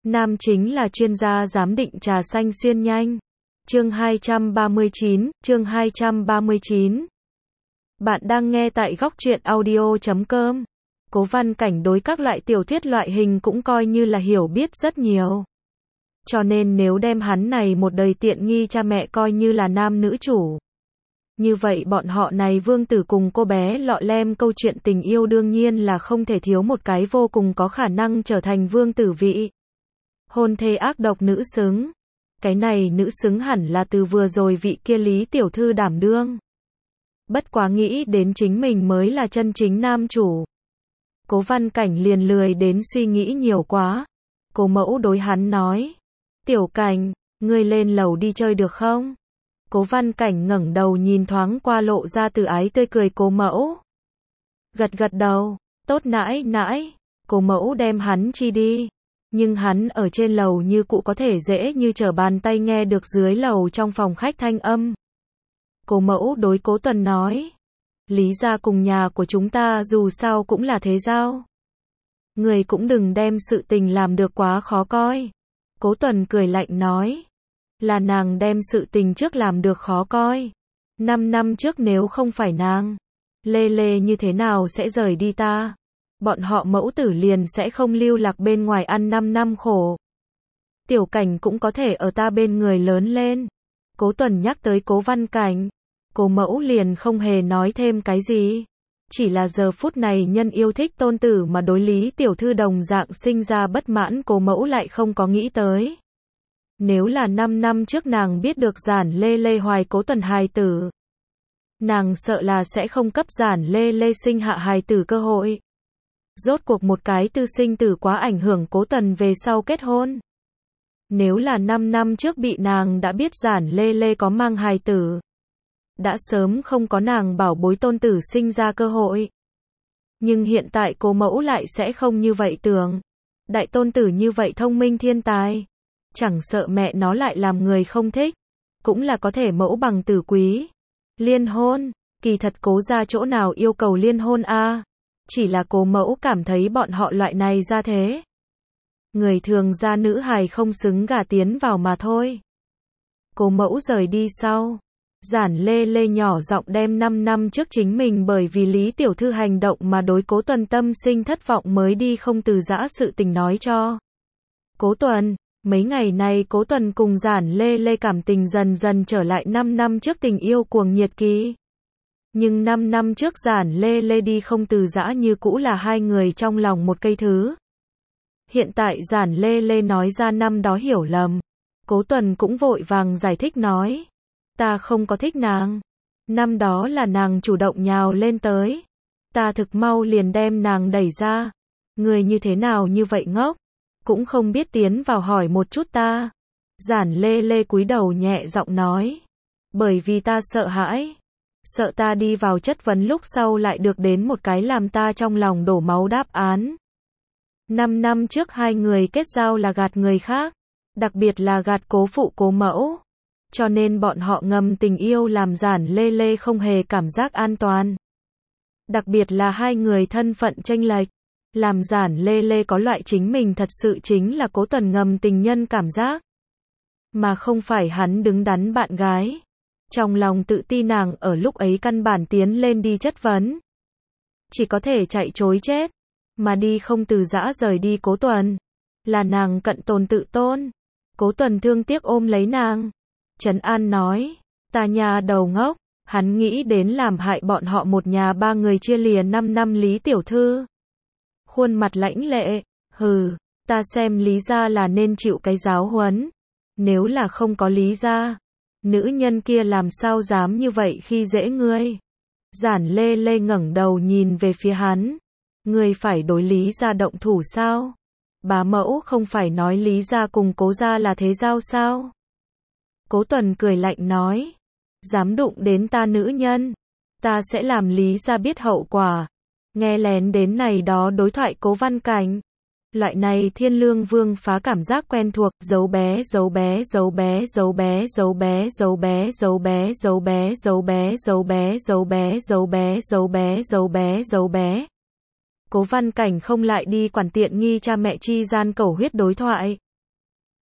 Nam chính là chuyên gia giám định trà xanh xuyên nhanh. Chương 239. Bạn đang nghe tại góc truyện audio.com. Cố Văn Cảnh đối các loại tiểu thuyết loại hình cũng coi như là hiểu biết rất nhiều. Cho nên nếu đem hắn này một đời tiện nghi cha mẹ coi như là nam nữ chủ. Như vậy bọn họ này vương tử cùng cô bé lọ lem câu chuyện tình yêu đương nhiên là không thể thiếu một cái vô cùng có khả năng trở thành vương tử vị. Hôn thê ác độc nữ xứng. Cái này nữ xứng hẳn là từ vừa rồi vị kia Lý tiểu thư đảm đương. Bất quá nghĩ đến chính mình mới là chân chính nam chủ. Cố Văn Cảnh liền lười đến suy nghĩ nhiều quá. Cố mẫu đối hắn nói. Tiểu Cảnh, ngươi lên lầu đi chơi được không? Cố Văn Cảnh ngẩng đầu nhìn thoáng qua lộ ra từ ái tươi cười cố mẫu. Gật gật đầu, tốt nãi nãi. Cố mẫu đem hắn chi đi. Nhưng hắn ở trên lầu như cũ có thể dễ như trở bàn tay nghe được dưới lầu trong phòng khách thanh âm. Cố mẫu đối Cố Tuần nói. Lý gia cùng nhà của chúng ta dù sao cũng là thế giao. Người cũng đừng đem sự tình làm được quá khó coi. Cố Tuần cười lạnh nói. Là nàng đem sự tình trước làm được khó coi. 5 năm trước nếu không phải nàng, Lê Lê như thế nào sẽ rời đi ta? Bọn họ mẫu tử liền sẽ không lưu lạc bên ngoài ăn 5 năm khổ. Tiểu Cảnh cũng có thể ở ta bên người lớn lên. Cố Tuần nhắc tới Cố Văn Cảnh. Cố mẫu liền không hề nói thêm cái gì. Chỉ là giờ phút này nhân yêu thích tôn tử mà đối Lý tiểu thư đồng dạng sinh ra bất mãn, cố mẫu lại không có nghĩ tới. Nếu là 5 năm trước nàng biết được Giản Lê Lê hoài Cố Tuần hài tử, nàng sợ là sẽ không cấp Giản Lê Lê sinh hạ hài tử cơ hội. Rốt cuộc một cái tư sinh tử quá ảnh hưởng Cố Tuần về sau kết hôn. Nếu là 5 năm trước bị nàng đã biết Giản Lê Lê có mang hài tử, đã sớm không có nàng bảo bối tôn tử sinh ra cơ hội. Nhưng hiện tại cố mẫu lại sẽ không như vậy tưởng. Đại tôn tử như vậy thông minh thiên tài, chẳng sợ mẹ nó lại làm người không thích, cũng là có thể mẫu bằng tử quý. Liên hôn, kỳ thật Cố gia chỗ nào yêu cầu liên hôn a? Chỉ là cố mẫu cảm thấy bọn họ loại này ra thế. Người thường gia nữ hài không xứng gả tiến vào mà thôi. Cố mẫu rời đi sau. Giản Lê Lê nhỏ giọng đem 5 năm trước chính mình bởi vì Lý tiểu thư hành động mà đối Cố Tuần tâm sinh thất vọng mới đi không từ giã sự tình nói cho Cố Tuần. Mấy ngày nay Cố Tuần cùng Giản Lê Lê cảm tình dần dần trở lại 5 năm trước tình yêu cuồng nhiệt kỳ. Nhưng 5 năm trước Giản Lê Lê đi không từ giã như cũ là hai người trong lòng một cây thứ. Hiện tại Giản Lê Lê nói ra năm đó hiểu lầm. Cố Tuần cũng vội vàng giải thích nói. Ta không có thích nàng. Năm đó là nàng chủ động nhào lên tới. Ta thực mau liền đem nàng đẩy ra. Người như thế nào như vậy ngốc? Cũng không biết tiến vào hỏi một chút ta. Giản Lê Lê cúi đầu nhẹ giọng nói. Bởi vì ta sợ hãi. Sợ ta đi vào chất vấn lúc sau lại được đến một cái làm ta trong lòng đổ máu đáp án. 5 năm trước hai người kết giao là gạt người khác. Đặc biệt là gạt cố phụ cố mẫu. Cho nên bọn họ ngầm tình yêu làm Giản Lê Lê không hề cảm giác an toàn. Đặc biệt là hai người thân phận chênh lệch, làm Giản Lê Lê có loại chính mình thật sự chính là Cố Tuần ngầm tình nhân cảm giác. Mà không phải hắn đứng đắn bạn gái. Trong lòng tự ti nàng ở lúc ấy căn bản tiến lên đi chất vấn. Chỉ có thể chạy chối chết. Mà đi không từ giã rời đi Cố Tuần. Là nàng cận tồn tự tôn. Cố Tuần thương tiếc ôm lấy nàng. Trấn An nói, ta nhà đầu ngốc, hắn nghĩ đến làm hại bọn họ một nhà ba người chia lìa 5 năm Lý tiểu thư. Khuôn mặt lãnh lệ, hừ, ta xem Lý gia là nên chịu cái giáo huấn. Nếu là không có Lý gia, nữ nhân kia làm sao dám như vậy khi dễ ngươi. Giản Lê Lê ngẩng đầu nhìn về phía hắn. Ngươi phải đối Lý gia động thủ sao? Bá mẫu không phải nói Lý gia cùng Cố gia là thế giao sao? Cố Tuần cười lạnh nói. Dám đụng đến ta nữ nhân, ta sẽ làm Lý gia biết hậu quả. Nghe lén đến này đó đối thoại Cố Văn Cảnh. Loại này Thiên Lương Vương phá cảm giác quen thuộc, giấu bé giấu bé giấu bé giấu bé giấu bé giấu bé giấu bé giấu bé giấu bé giấu bé giấu bé giấu bé giấu bé giấu bé giấu bé. Cố Văn Cảnh không lại đi quản tiện nghi cha mẹ chi gian cẩu huyết đối thoại.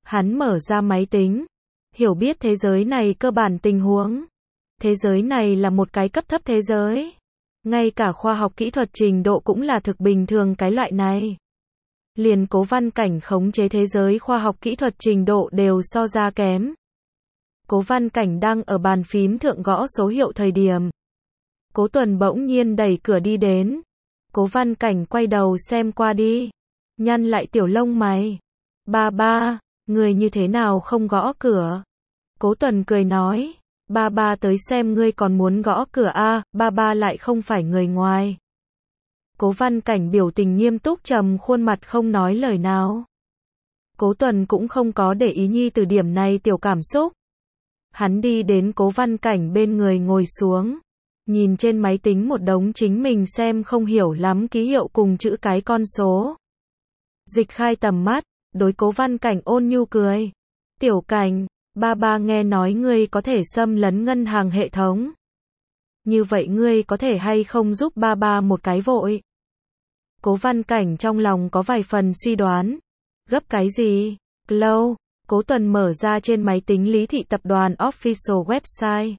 Hắn mở ra máy tính, hiểu biết thế giới này cơ bản tình huống. Thế giới này là một cái cấp thấp thế giới. Ngay cả khoa học kỹ thuật trình độ cũng là thực bình thường cái loại này. Liền Cố Văn Cảnh khống chế thế giới khoa học kỹ thuật trình độ đều so ra kém. Cố Văn Cảnh đang ở bàn phím thượng gõ số hiệu thời điểm. Cố Tuần bỗng nhiên đẩy cửa đi đến. Cố Văn Cảnh quay đầu xem qua đi. Nhăn lại tiểu lông mày. Ba ba, người như thế nào không gõ cửa? Cố Tuần cười nói. Ba ba tới xem ngươi còn muốn gõ cửa a, ba ba lại không phải người ngoài. Cố Văn Cảnh biểu tình nghiêm túc trầm khuôn mặt không nói lời nào. Cố Tuần cũng không có để ý nhi từ điểm này tiểu cảm xúc. Hắn đi đến Cố Văn Cảnh bên người ngồi xuống. Nhìn trên máy tính một đống chính mình xem không hiểu lắm ký hiệu cùng chữ cái con số. Dịch khai tầm mắt, đối Cố Văn Cảnh ôn nhu cười. Tiểu Cảnh, ba ba nghe nói ngươi có thể xâm lấn ngân hàng hệ thống. Như vậy ngươi có thể hay không giúp ba ba một cái vội? Cố Văn Cảnh trong lòng có vài phần suy đoán. Gấp cái gì? Lâu, Cố Tuần mở ra trên máy tính Lý Thị Tập đoàn Official Website.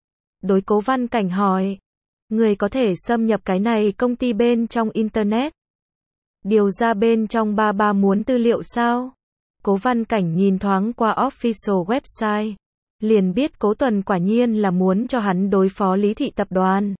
Đối Cố Văn Cảnh hỏi. Người có thể xâm nhập cái này công ty bên trong Internet. Điều ra bên trong ba ba muốn tư liệu sao? Cố Văn Cảnh nhìn thoáng qua Official Website. Liền biết Cố Tuần quả nhiên là muốn cho hắn đối phó Lý Thị Tập đoàn.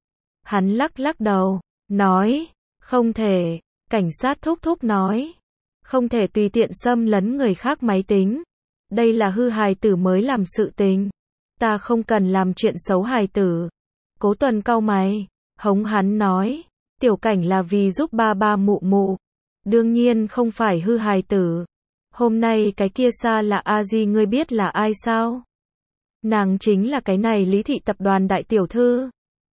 Hắn lắc lắc đầu, nói. Không thể, cảnh sát thúc thúc nói. Không thể tùy tiện xâm lấn người khác máy tính. Đây là hư hài tử mới làm sự tình. Ta không cần làm chuyện xấu hài tử. Cố Tuần cau mày, hống hắn nói. Tiểu Cảnh là vì giúp ba ba mụ mụ. Đương nhiên không phải hư hài tử. Hôm nay cái kia xa là a di ngươi biết là ai sao? Nàng chính là cái này Lý Thị Tập đoàn đại tiểu thư.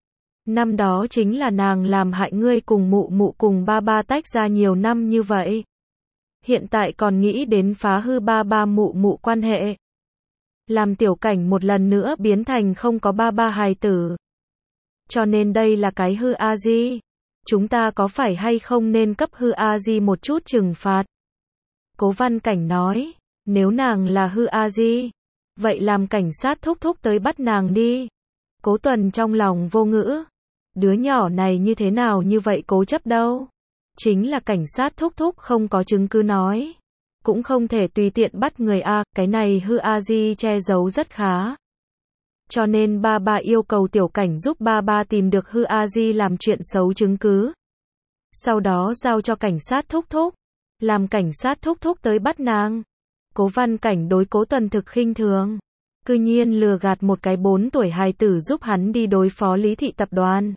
Năm đó chính là nàng làm hại ngươi cùng mụ mụ cùng ba ba tách ra nhiều năm như vậy. Hiện tại còn nghĩ đến phá hư ba ba mụ mụ quan hệ. Làm Tiểu Cảnh một lần nữa biến thành không có ba ba hài tử. Cho nên đây là cái hư a di. Chúng ta có phải hay không nên cấp hư a di một chút trừng phạt? Cố Văn Cảnh nói. Nếu nàng là hư a di, vậy làm cảnh sát thúc thúc tới bắt nàng đi. Cố Tuần trong lòng vô ngữ. Đứa nhỏ này như thế nào như vậy cố chấp đâu. Chính là cảnh sát thúc thúc không có chứng cứ nói. Cũng không thể tùy tiện bắt người a, cái này hư a di che giấu rất khá. Cho nên ba ba yêu cầu Tiểu Cảnh giúp ba ba tìm được hư a di làm chuyện xấu chứng cứ. Sau đó giao cho cảnh sát thúc thúc. Làm cảnh sát thúc thúc tới bắt nàng. Cố Văn Cảnh đối Cố Tuần thực khinh thường. Cư nhiên lừa gạt một cái 4 tuổi hài tử giúp hắn đi đối phó Lý Thị Tập đoàn.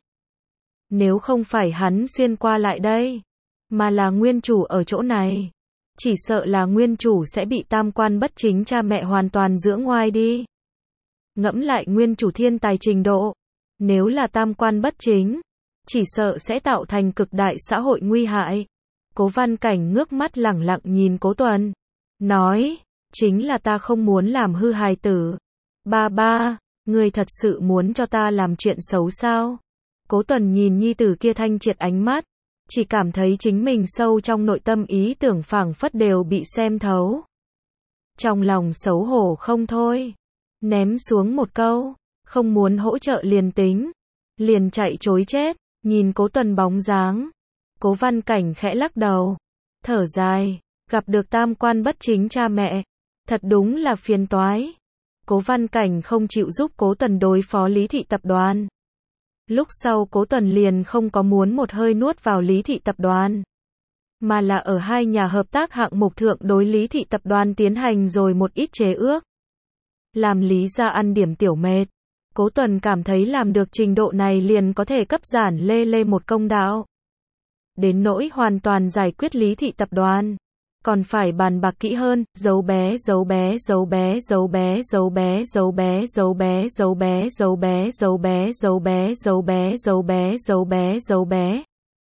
Nếu không phải hắn xuyên qua lại đây, mà là nguyên chủ ở chỗ này, chỉ sợ là nguyên chủ sẽ bị tam quan bất chính cha mẹ hoàn toàn dưỡng ngoai đi. Ngẫm lại nguyên chủ thiên tài trình độ, nếu là tam quan bất chính, chỉ sợ sẽ tạo thành cực đại xã hội nguy hại. Cố Văn Cảnh ngước mắt lẳng lặng nhìn Cố Tuần, nói, chính là ta không muốn làm hư hài tử. Ba ba, ngươi thật sự muốn cho ta làm chuyện xấu sao? Cố Tuần nhìn nhi tử kia thanh triệt ánh mắt, chỉ cảm thấy chính mình sâu trong nội tâm ý tưởng phảng phất đều bị xem thấu. Trong lòng xấu hổ không thôi, ném xuống một câu, không muốn hỗ trợ liền tính, liền chạy trối chết, nhìn Cố Tuần bóng dáng. Cố Văn Cảnh khẽ lắc đầu, thở dài, gặp được tam quan bất chính cha mẹ, thật đúng là phiền toái. Cố Văn Cảnh không chịu giúp Cố Tuần đối phó Lý Thị Tập đoàn. Lúc sau Cố Tuần liền không có muốn một hơi nuốt vào Lý Thị Tập đoàn, mà là ở hai nhà hợp tác hạng mục thượng đối Lý Thị Tập đoàn tiến hành rồi một ít chế ước. Làm Lý gia ăn điểm tiểu mệt. Cố Tuần cảm thấy làm được trình độ này liền có thể cấp giản lê lê một công đạo. Đến nỗi hoàn toàn giải quyết Lý Thị Tập đoàn, còn phải bàn bạc kỹ hơn, dấu bé dấu bé dấu bé dấu bé dấu bé dấu bé dấu bé dấu bé dấu bé dấu bé dấu bé dấu bé dấu bé dấu bé dấu bé.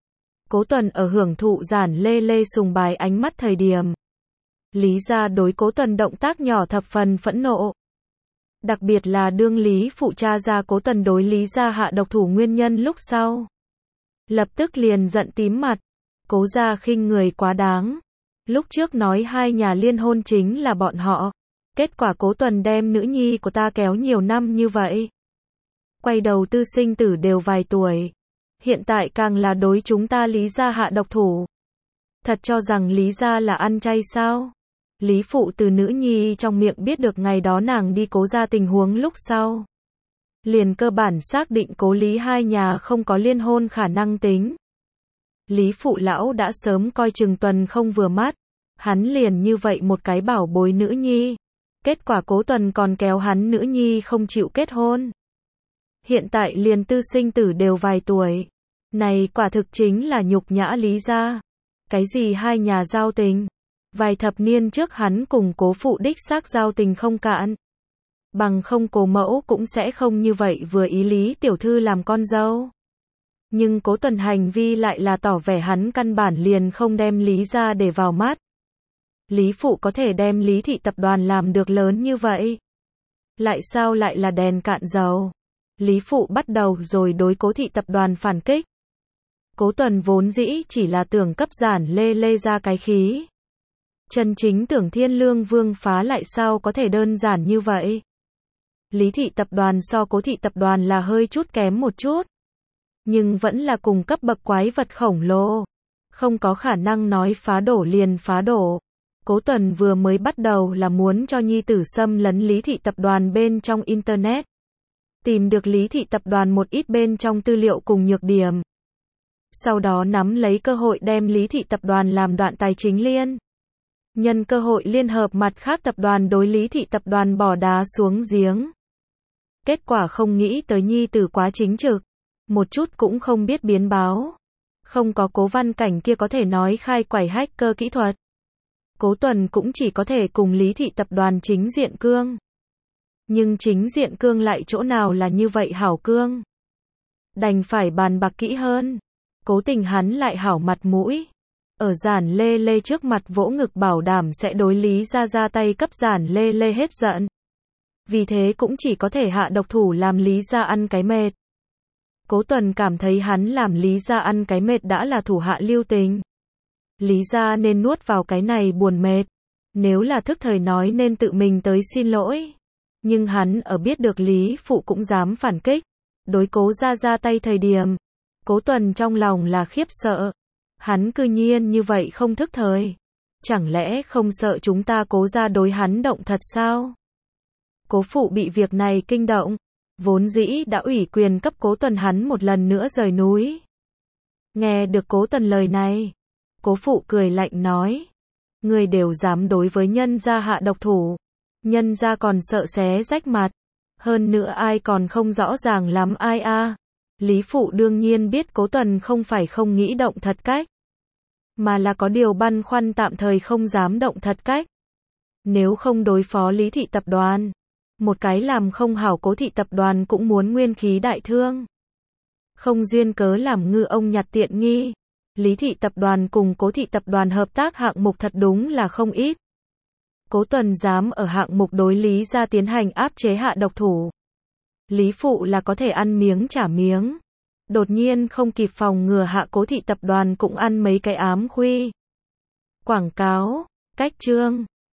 Cố Tuần ở hưởng thụ giản lê lê sùng bái ánh mắt thời điểm, Lý gia đối Cố Tuần động tác nhỏ thập phần phẫn nộ. Đặc biệt là đương Lý phụ tra ra Cố Tuần đối Lý gia hạ độc thủ nguyên nhân lúc sau, lập tức liền giận tím mặt. Cố gia khinh người quá đáng. Lúc trước nói hai nhà liên hôn chính là bọn họ. Kết quả Cố Tuần đem nữ nhi của ta kéo nhiều năm như vậy. Quay đầu tư sinh tử đều vài tuổi. Hiện tại càng là đối chúng ta Lý gia hạ độc thủ. Thật cho rằng Lý gia là ăn chay sao? Lý phụ từ nữ nhi trong miệng biết được ngày đó nàng đi Cố gia tình huống lúc sau. Liền cơ bản xác định Cố Lý hai nhà không có liên hôn khả năng tính. Lý phụ lão đã sớm coi chừng Tuần không vừa mắt. Hắn liền như vậy một cái bảo bối nữ nhi. Kết quả Cố Tuần còn kéo hắn nữ nhi không chịu kết hôn. Hiện tại liền tư sinh tử đều vài tuổi. Này quả thực chính là nhục nhã Lý gia. Cái gì hai nhà giao tình? Vài thập niên trước hắn cùng Cố phụ đích xác giao tình không cạn. Bằng không Cố mẫu cũng sẽ không như vậy vừa ý Lý tiểu thư làm con dâu. Nhưng Cố Tuần hành vi lại là tỏ vẻ hắn căn bản liền không đem Lý gia để vào mắt. Lý phụ có thể đem Lý thị tập đoàn làm được lớn như vậy. Lại sao lại là đèn cạn dầu? Lý phụ bắt đầu rồi đối Cố thị tập đoàn phản kích. Cố Tuần vốn dĩ chỉ là tưởng cấp Giản Lê Lê ra cái khí. Chân chính tưởng Thiên Lương Vương phá lại sao có thể đơn giản như vậy. Lý thị tập đoàn so Cố thị tập đoàn là hơi chút kém một chút. Nhưng vẫn là cùng cấp bậc quái vật khổng lồ. Không có khả năng nói phá đổ liền phá đổ. Cố Tuần vừa mới bắt đầu là muốn cho nhi tử xâm lấn Lý thị tập đoàn bên trong Internet. Tìm được Lý thị tập đoàn một ít bên trong tư liệu cùng nhược điểm. Sau đó nắm lấy cơ hội đem Lý thị tập đoàn làm đoạn tài chính liên. Nhân cơ hội liên hợp mặt khác tập đoàn đối Lý thị tập đoàn bỏ đá xuống giếng. Kết quả không nghĩ tới nhi tử quá chính trực. Một chút cũng không biết biến báo. Không có Cố Văn Cảnh kia có thể nói khai quải hacker kỹ thuật. Cố Tuần cũng chỉ có thể cùng Lý thị tập đoàn chính diện cương. Nhưng chính diện cương lại chỗ nào là như vậy hảo cương. Đành phải bàn bạc kỹ hơn. Cố Tình hắn lại hảo mặt mũi. Ở Giản Lê Lê trước mặt vỗ ngực bảo đảm sẽ đối Lý gia ra tay cấp Giản Lê Lê hết giận. Vì thế cũng chỉ có thể hạ độc thủ làm Lý gia ăn cái mệt. Cố Tuần cảm thấy hắn làm Lý gia ăn cái mệt đã là thủ hạ lưu tình. Lý gia nên nuốt vào cái này buồn mệt. Nếu là thức thời nói nên tự mình tới xin lỗi. Nhưng hắn ở biết được Lý phụ cũng dám phản kích. Đối Cố gia ra tay thời điểm. Cố Tuần trong lòng là khiếp sợ. Hắn cư nhiên như vậy không thức thời. Chẳng lẽ không sợ chúng ta Cố gia đối hắn động thật sao? Cố phụ bị việc này kinh động. Vốn dĩ đã ủy quyền cấp Cố Tuần hắn một lần nữa rời núi. Nghe được Cố Tuần lời này. Cố phụ cười lạnh nói. Người đều dám đối với nhân gia hạ độc thủ. Nhân gia còn sợ xé rách mặt. Hơn nữa ai còn không rõ ràng lắm ai a. Lý phụ đương nhiên biết Cố Tuần không phải không nghĩ động thật cách. Mà là có điều băn khoăn tạm thời không dám động thật cách. Nếu không đối phó Lý thị tập đoàn. Một cái làm không hảo Cố thị tập đoàn cũng muốn nguyên khí đại thương. Không duyên cớ làm ngư ông nhặt tiện nghi. Lý thị tập đoàn cùng Cố thị tập đoàn hợp tác hạng mục thật đúng là không ít. Cố Tuần dám ở hạng mục đối Lý gia tiến hành áp chế hạ độc thủ. Lý phụ là có thể ăn miếng trả miếng. Đột nhiên không kịp phòng ngừa hạ Cố thị tập đoàn cũng ăn mấy cái ám khuy. Quảng cáo, cách chương.